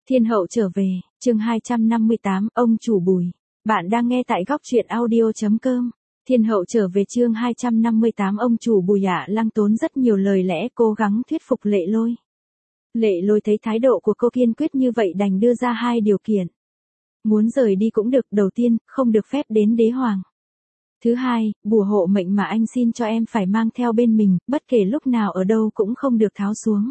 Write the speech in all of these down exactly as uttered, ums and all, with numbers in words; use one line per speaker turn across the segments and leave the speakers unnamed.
Thiên hậu trở về, chương hai trăm năm mươi tám, ông chủ Bùi. Bạn đang nghe tại góc truyện audio chấm com. Thiên hậu trở về chương hai trăm năm mươi tám, ông chủ Bùi Hạ Lăng tốn rất nhiều lời lẽ cố gắng thuyết phục Lệ Lôi. Lệ Lôi thấy thái độ của cô kiên quyết như vậy đành đưa ra hai điều kiện. Muốn rời đi cũng được, đầu tiên, không được phép đến đế hoàng. Thứ hai, bùa hộ mệnh mà anh xin cho em phải mang theo bên mình, bất kể lúc nào ở đâu cũng không được tháo xuống.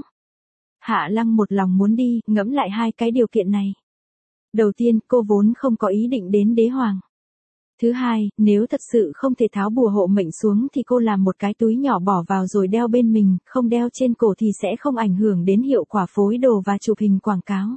Hạ Lăng một lòng muốn đi, ngẫm lại hai cái điều kiện này. Đầu tiên, cô vốn không có ý định đến đế hoàng. Thứ hai, nếu thật sự không thể tháo bùa hộ mệnh xuống thì cô làm một cái túi nhỏ bỏ vào rồi đeo bên mình, không đeo trên cổ thì sẽ không ảnh hưởng đến hiệu quả phối đồ và chụp hình quảng cáo.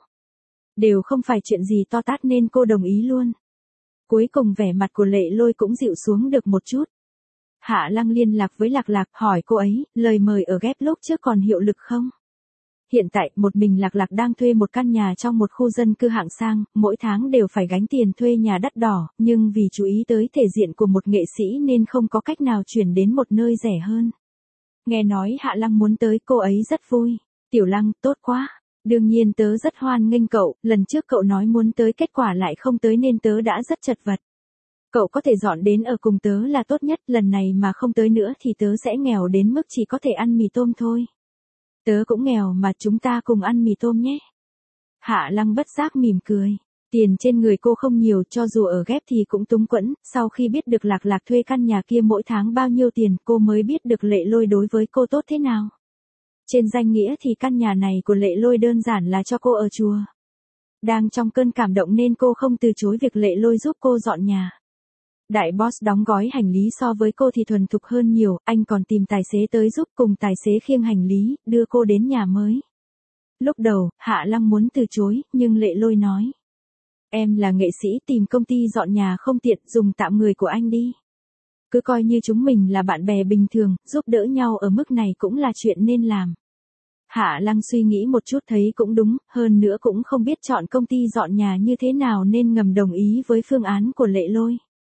Đều không phải chuyện gì to tát nên cô đồng ý luôn. Cuối cùng vẻ mặt của Lệ Lôi cũng dịu xuống được một chút. Hạ Lăng liên lạc với Lạc Lạc hỏi cô ấy, lời mời ở ghép lúc trước còn hiệu lực không? Hiện tại, một mình Lạc Lạc đang thuê một căn nhà trong một khu dân cư hạng sang, mỗi tháng đều phải gánh tiền thuê nhà đắt đỏ, nhưng vì chú ý tới thể diện của một nghệ sĩ nên không có cách nào chuyển đến một nơi rẻ hơn. Nghe nói Hạ Lăng muốn tới, cô ấy rất vui. Tiểu Lăng, tốt quá. Đương nhiên tớ rất hoan nghênh cậu, lần trước cậu nói muốn tới kết quả lại không tới nên tớ đã rất chật vật. Cậu có thể dọn đến ở cùng tớ là tốt nhất, lần này mà không tới nữa thì tớ sẽ nghèo đến mức chỉ có thể ăn mì tôm thôi. Tớ cũng nghèo mà, chúng ta cùng ăn mì tôm nhé. Hạ Lăng bất giác mỉm cười. Tiền trên người cô không nhiều, cho dù ở ghép thì cũng túng quẫn. Sau khi biết được Lạc Lạc thuê căn nhà kia mỗi tháng bao nhiêu tiền, cô mới biết được Lệ Lôi đối với cô tốt thế nào. Trên danh nghĩa thì căn nhà này của Lệ Lôi đơn giản là cho cô ở chùa. Đang trong cơn cảm động nên cô không từ chối việc Lệ Lôi giúp cô dọn nhà. Đại boss đóng gói hành lý so với cô thì thuần thục hơn nhiều, anh còn tìm tài xế tới giúp, cùng tài xế khiêng hành lý, đưa cô đến nhà mới. Lúc đầu, Hạ Lăng muốn từ chối, nhưng Lệ Lôi nói. Em là nghệ sĩ, tìm công ty dọn nhà không tiện, dùng tạm người của anh đi. Cứ coi như chúng mình là bạn bè bình thường, giúp đỡ nhau ở mức này cũng là chuyện nên làm. Hạ Lăng suy nghĩ một chút thấy cũng đúng, hơn nữa cũng không biết chọn công ty dọn nhà như thế nào nên ngầm đồng ý với phương án của Lệ Lôi.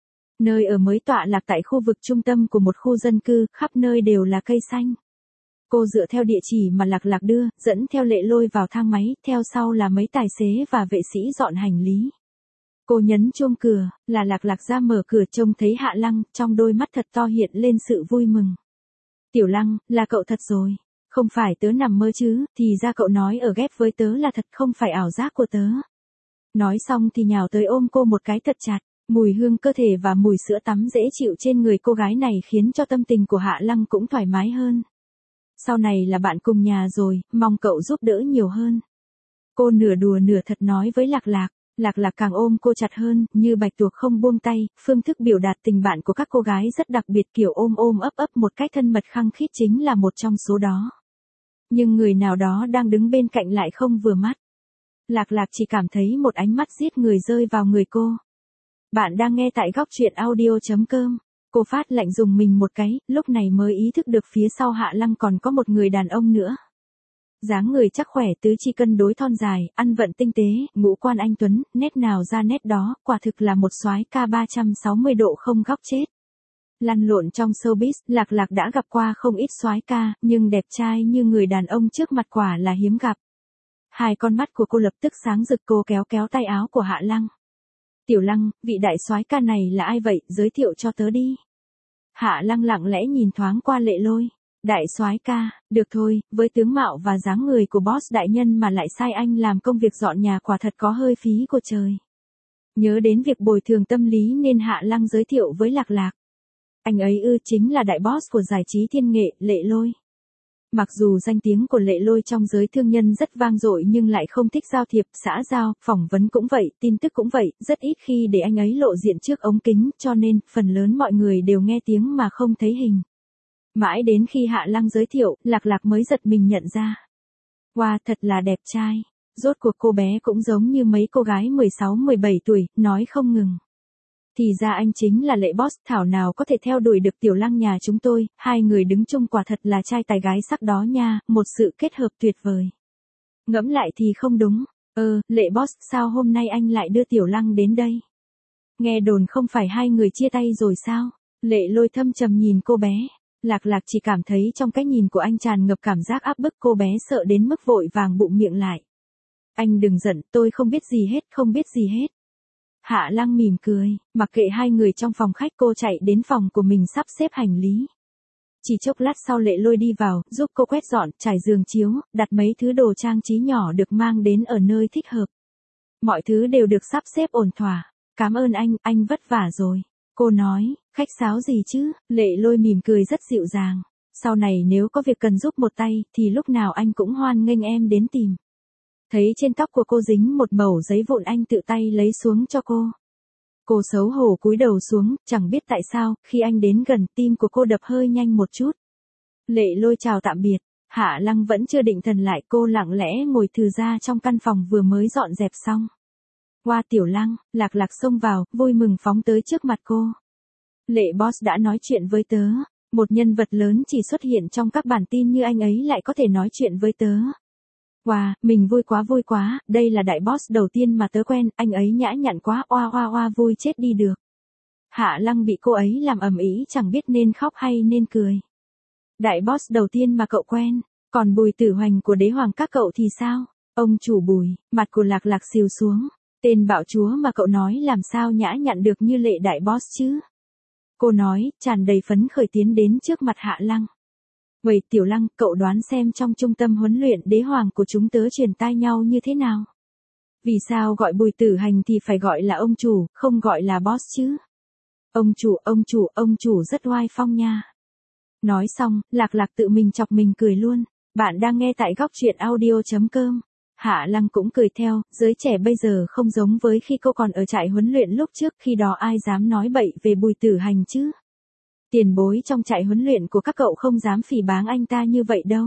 Nơi ở mới tọa lạc tại khu vực trung tâm của một khu dân cư, khắp nơi đều là cây xanh. Cô dựa theo địa chỉ mà Lạc Lạc đưa, dẫn theo Lệ Lôi vào thang máy, theo sau là mấy tài xế và vệ sĩ dọn hành lý. Cô nhấn chuông cửa, là Lạc Lạc ra mở cửa, trông thấy Hạ Lăng, trong đôi mắt thật to hiện lên sự vui mừng. Tiểu Lăng, là cậu thật rồi. Không phải tớ nằm mơ chứ, thì ra cậu nói ở ghép với tớ là thật, không phải ảo giác của tớ. Nói xong thì nhào tới ôm cô một cái thật chặt. Mùi hương cơ thể và mùi sữa tắm dễ chịu trên người cô gái này khiến cho tâm tình của Hạ Lăng cũng thoải mái hơn. Sau này là bạn cùng nhà rồi, mong cậu giúp đỡ nhiều hơn. Cô nửa đùa nửa thật nói với Lạc Lạc. Lạc Lạc càng ôm cô chặt hơn, như bạch tuộc không buông tay. Phương thức biểu đạt tình bạn của các cô gái rất đặc biệt, kiểu ôm ôm ấp ấp một cách thân mật khăng khít chính là một trong số đó. Nhưng người nào đó đang đứng bên cạnh lại không vừa mắt. Lạc Lạc chỉ cảm thấy một ánh mắt giết người rơi vào người cô. Bạn đang nghe tại góc truyện audio chấm com. Cô phát lạnh dùng mình một cái, lúc này mới ý thức được phía sau Hạ Lăng còn có một người đàn ông nữa. Dáng người chắc khỏe, tứ chi cân đối thon dài, ăn vận tinh tế, ngũ quan anh tuấn, nét nào ra nét đó, quả thực là một soái ca ba trăm sáu mươi độ không góc chết. Lăn lộn trong showbiz, Lạc Lạc đã gặp qua không ít soái ca, nhưng đẹp trai như người đàn ông trước mặt quả là hiếm gặp. Hai con mắt của cô lập tức sáng rực, cô kéo kéo tay áo của Hạ Lăng. Tiểu Lăng, vị đại soái ca này là ai vậy, giới thiệu cho tớ đi. Hạ Lăng lặng lẽ nhìn thoáng qua Lệ Lôi. Đại soái ca, được thôi, với tướng mạo và dáng người của boss đại nhân mà lại sai anh làm công việc dọn nhà quả thật có hơi phí của trời. Nhớ đến việc bồi thường tâm lý nên Hạ Lăng giới thiệu với Lạc Lạc. Anh ấy ư, chính là đại boss của giải trí thiên nghệ, Lệ Lôi. Mặc dù danh tiếng của Lệ Lôi trong giới thương nhân rất vang dội nhưng lại không thích giao thiệp, xã giao, phỏng vấn cũng vậy, tin tức cũng vậy, rất ít khi để anh ấy lộ diện trước ống kính, cho nên, phần lớn mọi người đều nghe tiếng mà không thấy hình. Mãi đến khi Hạ Lăng giới thiệu, Lạc Lạc mới giật mình nhận ra. Wow, thật là đẹp trai. Rốt cuộc cô bé cũng giống như mấy cô gái mười sáu mười bảy tuổi, nói không ngừng. Thì ra anh chính là Lệ boss, thảo nào có thể theo đuổi được Tiểu Lăng nhà chúng tôi, hai người đứng chung quả thật là trai tài gái sắc đó nha, một sự kết hợp tuyệt vời. Ngẫm lại thì không đúng, ơ, Lệ boss, sao hôm nay anh lại đưa Tiểu Lăng đến đây? Nghe đồn không phải hai người chia tay rồi sao? Lệ Lôi thâm trầm nhìn cô bé. Lạc Lạc chỉ cảm thấy trong cái nhìn của anh tràn ngập cảm giác áp bức, cô bé sợ đến mức vội vàng bụm miệng lại. Anh đừng giận, tôi không biết gì hết, không biết gì hết. Hạ Lăng mỉm cười, mặc kệ hai người trong phòng khách, cô chạy đến phòng của mình sắp xếp hành lý. Chỉ chốc lát sau Lệ Lôi đi vào, giúp cô quét dọn, trải giường chiếu, đặt mấy thứ đồ trang trí nhỏ được mang đến ở nơi thích hợp. Mọi thứ đều được sắp xếp ổn thỏa. Cảm ơn anh, anh vất vả rồi. Cô nói, khách sáo gì chứ, Lệ Lôi mỉm cười rất dịu dàng. Sau này nếu có việc cần giúp một tay, thì lúc nào anh cũng hoan nghênh em đến tìm. Thấy trên tóc của cô dính một mẩu giấy vụn, anh tự tay lấy xuống cho cô. Cô xấu hổ cúi đầu xuống, chẳng biết tại sao, khi anh đến gần, tim của cô đập hơi nhanh một chút. Lệ Lôi chào tạm biệt, Hạ Lăng vẫn chưa định thần lại, cô lặng lẽ ngồi thừ ra trong căn phòng vừa mới dọn dẹp xong. Qua Tiểu Lăng, Lạc Lạc xông vào, vui mừng phóng tới trước mặt cô. Lệ boss đã nói chuyện với tớ, một nhân vật lớn chỉ xuất hiện trong các bản tin như anh ấy lại có thể nói chuyện với tớ. Wow, mình vui quá vui quá, đây là đại boss đầu tiên mà tớ quen, anh ấy nhã nhặn quá, oa oa oa, vui chết đi được. Hạ Lăng bị cô ấy làm ầm ĩ, chẳng biết nên khóc hay nên cười. Đại boss đầu tiên mà cậu quen, còn Bùi Tử Hoành của đế hoàng các cậu thì sao? Ông chủ Bùi, mặt của Lạc Lạc xìu xuống, tên bạo chúa mà cậu nói làm sao nhã nhặn được như Lệ đại boss chứ? Cô nói, tràn đầy phấn khởi tiến đến trước mặt Hạ Lăng. Vậy Tiểu Lăng, cậu đoán xem trong trung tâm huấn luyện đế hoàng của chúng tớ truyền tai nhau như thế nào? Vì sao gọi Bùi Tử Hành thì phải gọi là ông chủ, không gọi là boss chứ? Ông chủ, ông chủ, ông chủ rất oai phong nha. Nói xong, Lạc Lạc tự mình chọc mình cười luôn. Bạn đang nghe tại góc truyện audio chấm com. Hạ Lăng cũng cười theo, giới trẻ bây giờ không giống với khi cô còn ở trại huấn luyện lúc trước, khi đó ai dám nói bậy về Bùi Tử Hành chứ? Tiền bối trong trại huấn luyện của các cậu không dám phỉ báng anh ta như vậy đâu.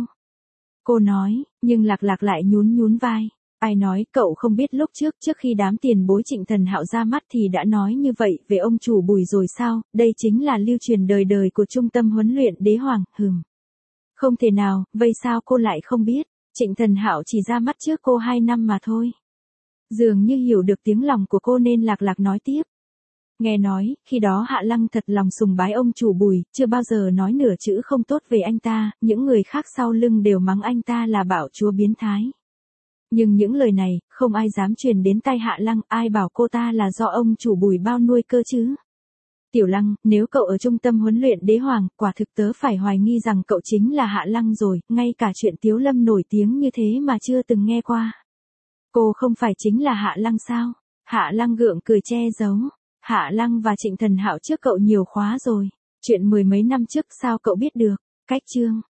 Cô nói, nhưng Lạc Lạc lại nhún nhún vai. Ai nói, cậu không biết lúc trước, trước khi đám tiền bối Trịnh Thần Hạo ra mắt thì đã nói như vậy về ông chủ Bùi rồi sao? Đây chính là lưu truyền đời đời của trung tâm huấn luyện đế hoàng, hừm. Không thể nào, vậy sao cô lại không biết? Trịnh Thần Hạo chỉ ra mắt trước cô hai năm mà thôi. Dường như hiểu được tiếng lòng của cô nên Lạc Lạc nói tiếp. Nghe nói, khi đó Hạ Lăng thật lòng sùng bái ông chủ Bùi, chưa bao giờ nói nửa chữ không tốt về anh ta, những người khác sau lưng đều mắng anh ta là bạo chúa biến thái. Nhưng những lời này, không ai dám truyền đến tai Hạ Lăng, ai bảo cô ta là do ông chủ Bùi bao nuôi cơ chứ. Tiểu Lăng, nếu cậu ở trung tâm huấn luyện đế hoàng, quả thực tớ phải hoài nghi rằng cậu chính là Hạ Lăng rồi, ngay cả chuyện Tiếu Lâm nổi tiếng như thế mà chưa từng nghe qua. Cô không phải chính là Hạ Lăng sao? Hạ Lăng gượng cười che giấu. Hạ Lăng và Trịnh Thần Hạo trước cậu nhiều khóa rồi. Chuyện mười mấy năm trước sao cậu biết được? Cách chương.